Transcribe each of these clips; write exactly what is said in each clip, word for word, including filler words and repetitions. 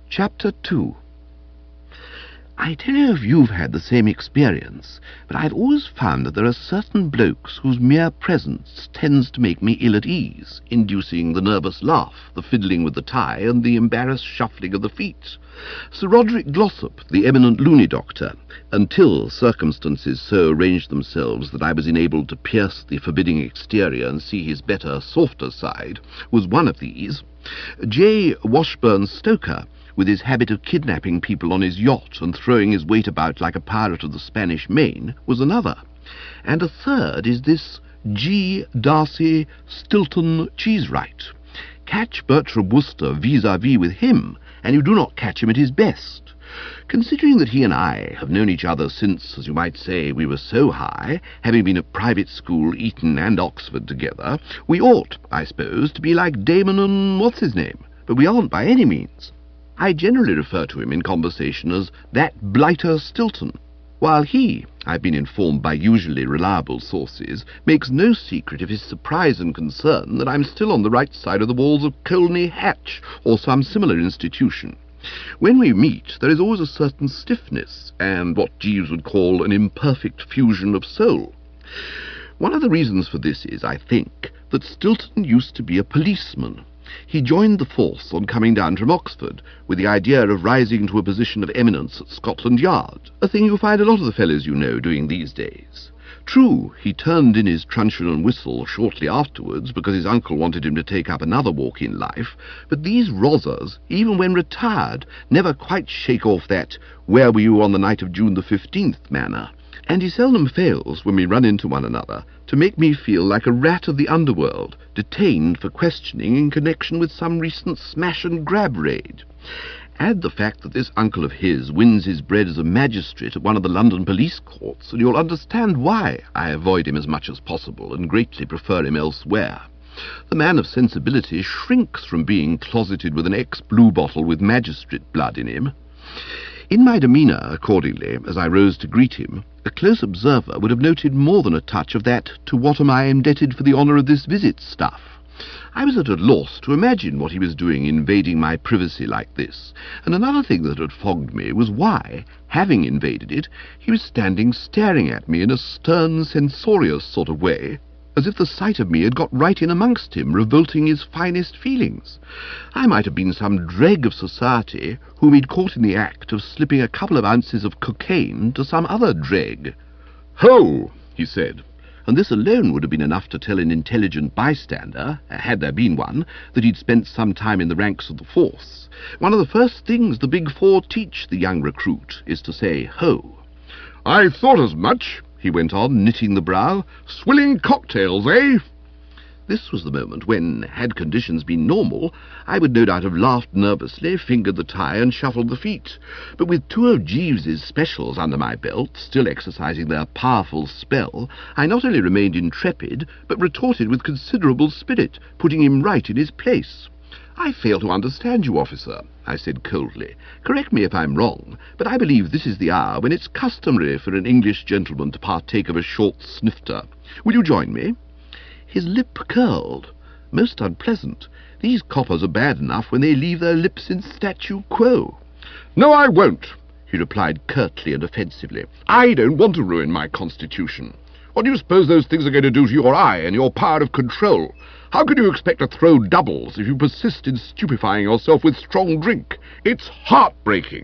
Chapter two. I don't know if you've had the same experience, but I've always found that there are certain blokes whose mere presence tends to make me ill at ease, inducing the nervous laugh, the fiddling with the tie, and the embarrassed shuffling of the feet. Sir Roderick Glossop, the eminent loony doctor, until circumstances so arranged themselves that I was enabled to pierce the forbidding exterior and see his better, softer side, was one of these. J. Washburn Stoker, with his habit of kidnapping people on his yacht and throwing his weight about like a pirate of the Spanish Main, was another. And a third is this G. Darcy Stilton Cheesewright. Catch Bertram Wooster vis-a-vis with him, and you do not catch him at his best. Considering that he and I have known each other since, as you might say, we were so high, having been at private school, Eton and Oxford together, we ought, I suppose, to be like Damon and what's-his-name, but we aren't by any means. I generally refer to him in conversation as that blighter Stilton, while he, I've been informed by usually reliable sources, makes no secret of his surprise and concern that I'm still on the right side of the walls of Colney Hatch, or some similar institution. When we meet, there is always a certain stiffness, and what Jeeves would call an imperfect fusion of soul. One of the reasons for this is, I think, that Stilton used to be a policeman. He joined the force on coming down from Oxford, with the idea of rising to a position of eminence at Scotland Yard, a thing you find a lot of the fellows you know doing these days. True, he turned in his truncheon and whistle shortly afterwards because his uncle wanted him to take up another walk in life, but these rozzers, even when retired, never quite shake off that "where were you on the night of June the fifteenth" manner, and he seldom fails, when we run into one another, to make me feel like a rat of the underworld, detained for questioning in connection with some recent smash-and-grab raid. Add the fact that this uncle of his wins his bread as a magistrate at one of the London police courts, and you'll understand why I avoid him as much as possible and greatly prefer him elsewhere. The man of sensibility shrinks from being closeted with an ex-blue bottle with magistrate blood in him. In my demeanour, accordingly, as I rose to greet him, a close observer would have noted more than a touch of that "to what am I indebted for the honour of this visit" stuff. I was at a loss to imagine what he was doing invading my privacy like this, and another thing that had fogged me was why, having invaded it, he was standing staring at me in a stern, censorious sort of way, as if the sight of me had got right in amongst him, revolting his finest feelings. I might have been some dreg of society whom he'd caught in the act of slipping a couple of ounces of cocaine to some other dreg. "Ho!" he said, and this alone would have been enough to tell an intelligent bystander, had there been one, that he'd spent some time in the ranks of the force. One of the first things the Big Four teach the young recruit is to say ho. "I thought as much," he went on, knitting the brow. "Swilling cocktails, eh?" This was the moment when, had conditions been normal, I would no doubt have laughed nervously, fingered the tie, and shuffled the feet. But with two of Jeeves's specials under my belt, still exercising their powerful spell, I not only remained intrepid, but retorted with considerable spirit, putting him right in his place. "I fail to understand you, officer," I said coldly. "Correct me if I'm wrong, but I believe this is the hour when it's customary for an English gentleman to partake of a short snifter. Will you join me?" His lip curled. Most unpleasant. These coppers are bad enough when they leave their lips in statu quo. "No, I won't," he replied curtly and offensively. "I don't want to ruin my constitution. What do you suppose those things are going to do to your eye and your power of control? How can you expect to throw doubles if you persist in stupefying yourself with strong drink? It's heartbreaking."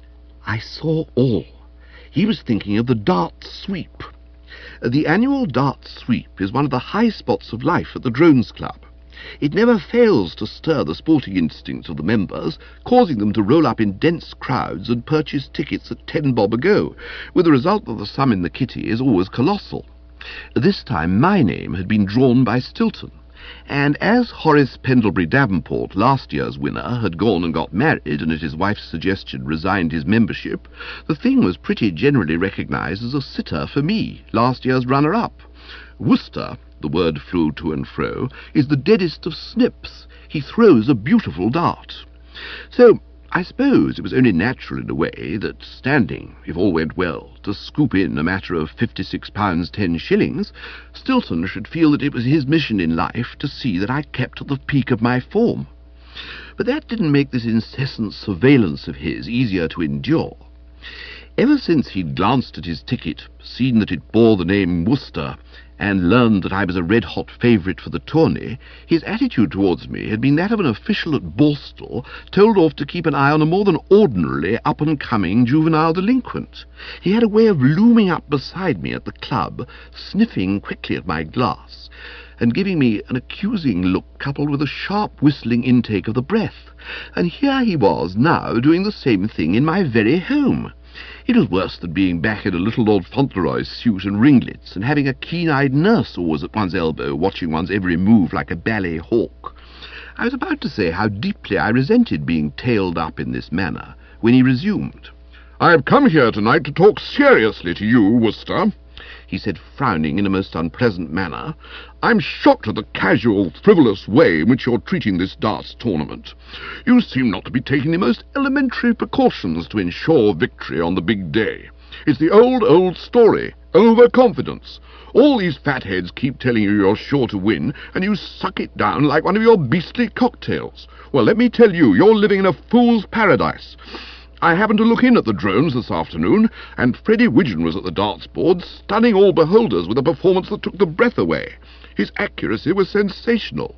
I saw all. He was thinking of the dart sweep. The annual dart sweep is one of the high spots of life at the Drones Club. It never fails to stir the sporting instincts of the members, causing them to roll up in dense crowds and purchase tickets at ten bob a go, with the result that the sum in the kitty is always colossal. This time my name had been drawn by Stilton, and as Horace Pendlebury Davenport, last year's winner, had gone and got married and at his wife's suggestion resigned his membership, the thing was pretty generally recognised as a sitter for me, last year's runner-up. Wooster, the word flew to and fro, is the deadest of snips. He throws a beautiful dart. So I suppose it was only natural in a way that, standing, if all went well, to scoop in a matter of fifty-six pounds ten shillings, Stilton should feel that it was his mission in life to see that I kept at the peak of my form. But that didn't make this incessant surveillance of his easier to endure. Ever since he'd glanced at his ticket, seen that it bore the name Worcester, and learned that I was a red-hot favourite for the tourney, his attitude towards me had been that of an official at Borstal told off to keep an eye on a more than ordinarily up-and-coming juvenile delinquent. He had a way of looming up beside me at the club, sniffing quickly at my glass, and giving me an accusing look coupled with a sharp whistling intake of the breath. And here he was now doing the same thing in my very home. It was worse than being back in a little Lord Fauntleroy's suit and ringlets, and having a keen-eyed nurse always at one's elbow, watching one's every move like a ballet hawk. I was about to say how deeply I resented being tailed up in this manner, when he resumed. "I have come here tonight to talk seriously to you, Worcester," he said, frowning in a most unpleasant manner. "I'm shocked at the casual, frivolous way in which you're treating this darts tournament. You seem not to be taking the most elementary precautions to ensure victory on the big day. It's the old, old story, overconfidence. All these fatheads keep telling you you're sure to win, and you suck it down like one of your beastly cocktails. Well, let me tell you, you're living in a fool's paradise. I happened to look in at the drones this afternoon, and Freddie Widgeon was at the darts board, stunning all beholders with a performance that took the breath away. His accuracy was sensational."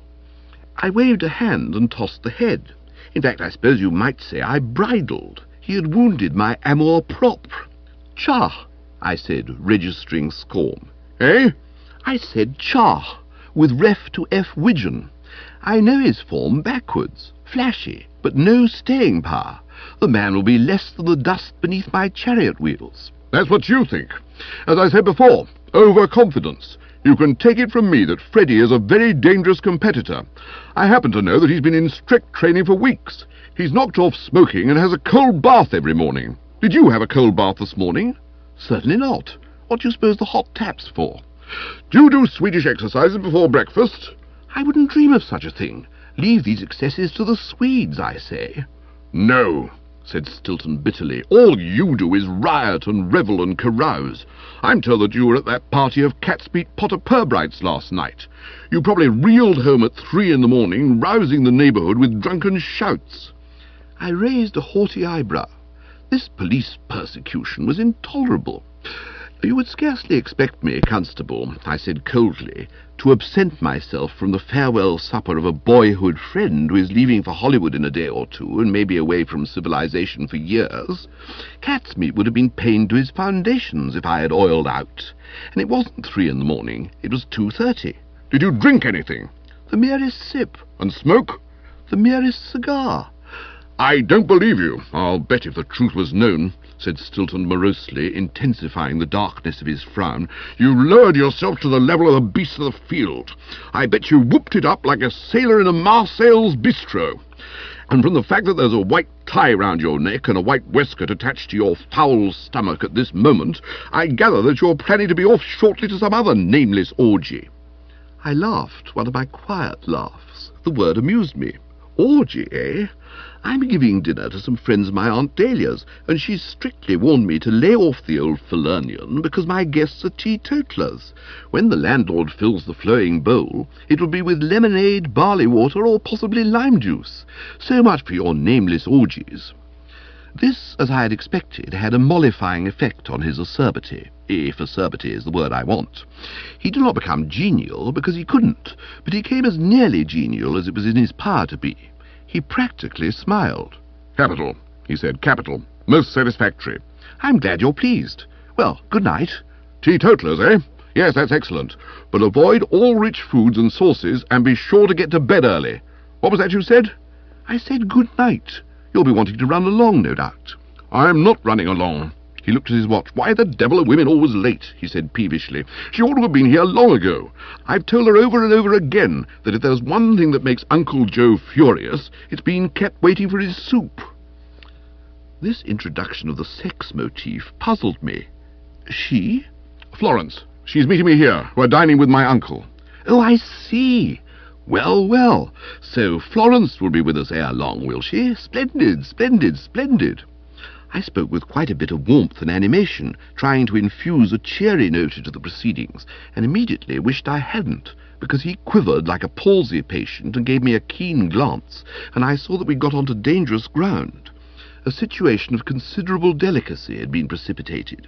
I waved a hand and tossed the head. In fact, I suppose you might say I bridled. He had wounded my amour propre. "Chah," I said, registering scorn. "Eh?" "I said chah, with ref to F. Widgeon. I know his form backwards, flashy, but no staying power. The man will be less than the dust beneath my chariot wheels." "That's what you think. As I said before, overconfidence. You can take it from me that Freddie is a very dangerous competitor. I happen to know that he's been in strict training for weeks. He's knocked off smoking and has a cold bath every morning. Did you have a cold bath this morning?" "Certainly not. What do you suppose the hot tap's for?" "Do you do Swedish exercises before breakfast?" "I wouldn't dream of such a thing. Leave these excesses to the Swedes, I say." "No," said Stilton bitterly. "All you do is riot and revel and carouse. I'm told that you were at that party of Catsmeet Potter Purbright's last night. You probably reeled home at three in the morning, rousing the neighbourhood with drunken shouts." I raised a haughty eyebrow. This police persecution was intolerable. "You would scarcely expect me, Constable," I said coldly, "to absent myself from the farewell supper of a boyhood friend who is leaving for Hollywood in a day or two and may be away from civilization for years. Catsmeet would have been pained to his foundations if I had oiled out. And it wasn't three in the morning, it was two thirty. "Did you drink anything?" "The merest sip." "And smoke?" "The merest cigar." "I don't believe you. I'll bet if the truth was known," said Stilton morosely, intensifying the darkness of his frown. "You lowered yourself to the level of the beasts of the field. I bet you whooped it up like a sailor in a Marseille's bistro. And from the fact that there's a white tie round your neck and a white waistcoat attached to your foul stomach at this moment, I gather that you're planning to be off shortly to some other nameless orgy." I laughed, one of my quiet laughs. The word amused me. "Orgy, eh? I'm giving dinner to some friends of my Aunt Dahlia's, and she's strictly warned me to lay off the old Falernian because my guests are teetotalers. When the landlord fills the flowing bowl, it will be with lemonade, barley water, or possibly lime juice. So much for your nameless orgies." This, as I had expected, had a mollifying effect on his acerbity, if acerbity is the word I want. He did not become genial, because he couldn't, but he came as nearly genial as it was in his power to be. He practically smiled. "Capital," he said, "capital. Most satisfactory." "I'm glad you're pleased. Well, good night." "Teetotalers, eh? Yes, that's excellent. But avoid all rich foods and sauces, and be sure to get to bed early. What was that you said?" "I said good night. You'll be wanting to run along, no doubt." "I'm not running along." He looked at his watch. "Why the devil are women always late?" he said peevishly. "She ought to have been here long ago. I've told her over and over again that if there's one thing that makes Uncle Joe furious, it's being kept waiting for his soup." This introduction of the sex motif puzzled me. "She?" "Florence. She's meeting me here. We're dining with my uncle." "Oh, I see. Well, well. So Florence will be with us ere long, will she? Splendid, splendid, splendid." I spoke with quite a bit of warmth and animation, trying to infuse a cheery note into the proceedings, and immediately wished I hadn't, because he quivered like a palsy patient and gave me a keen glance, and I saw that we got onto dangerous ground. A situation of considerable delicacy had been precipitated.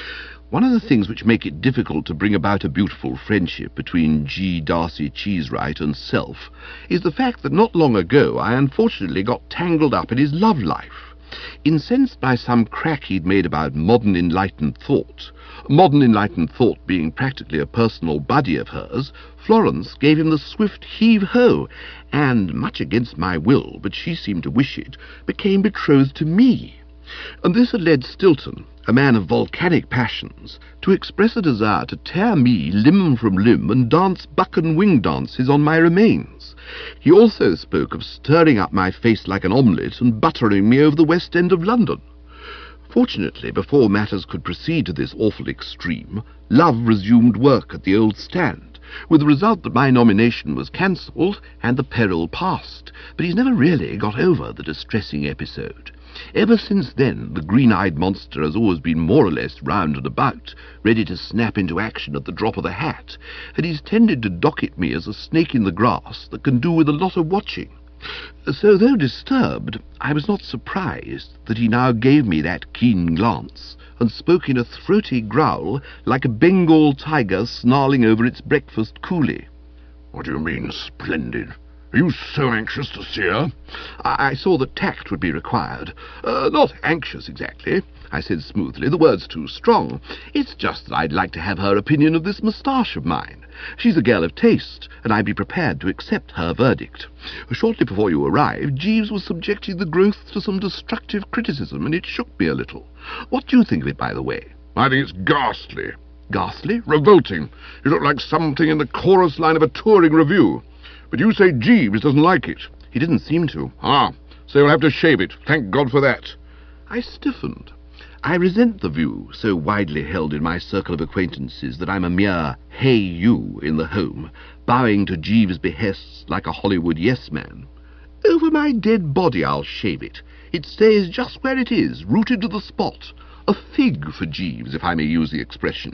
One of the things which make it difficult to bring about a beautiful friendship between G. Darcy Cheesewright and self is the fact that not long ago I unfortunately got tangled up in his love life. Incensed by some crack he'd made about modern enlightened thought, modern enlightened thought being practically a personal buddy of hers, Florence gave him the swift heave-ho, and, much against my will, but she seemed to wish it, became betrothed to me. And this had led Stilton, a man of volcanic passions, to express a desire to tear me limb from limb and dance buck and wing dances on my remains. He also spoke of stirring up my face like an omelette and buttering me over the West End of London. Fortunately, before matters could proceed to this awful extreme, Love resumed work at the old stand, with the result that my nomination was cancelled and the peril passed, but he's never really got over the distressing episode. Ever since then, the green-eyed monster has always been more or less round and about, ready to snap into action at the drop of the hat, and he's tended to docket me as a snake in the grass that can do with a lot of watching. So, though disturbed, I was not surprised that he now gave me that keen glance, and spoke in a throaty growl like a Bengal tiger snarling over its breakfast coolie. "What do you mean, splendid? Are you so anxious to see her?" I, I saw that tact would be required. Uh, not anxious, exactly, I said smoothly. The word's too strong. It's just that I'd like to have her opinion of this moustache of mine. She's a girl of taste, and I'd be prepared to accept her verdict. Shortly before you arrived, Jeeves was subjecting the growth to some destructive criticism, and it shook me a little. What do you think of it, by the way? "I think it's ghastly." Ghastly? "Revolting. You look like something in the chorus line of a touring revue. But you say Jeeves doesn't like it." He didn't seem to. "Ah, so you'll have to shave it. Thank God for that." I stiffened. I resent the view, so widely held in my circle of acquaintances, that I'm a mere hey you in the home, bowing to Jeeves' behests like a Hollywood yes-man. Over my dead body I'll shave it. It stays just where it is, rooted to the spot. A fig for Jeeves, if I may use the expression.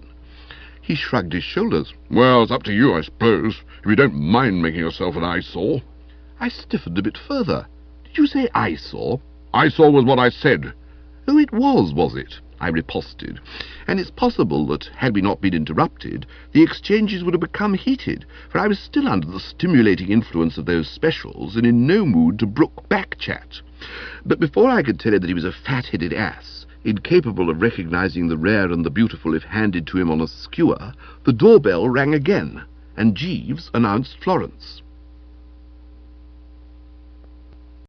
He shrugged his shoulders. "Well, it's up to you, I suppose, if you don't mind making yourself an eyesore." I stiffened a bit further. Did you say eyesore? "Eyesore was what I said." Oh, it was, was it? I riposted. And it's possible that, had we not been interrupted, the exchanges would have become heated, for I was still under the stimulating influence of those specials and in no mood to brook back-chat. But before I could tell him that he was a fat-headed ass, incapable of recognizing the rare and the beautiful if handed to him on a skewer, the doorbell rang again, and Jeeves announced Florence.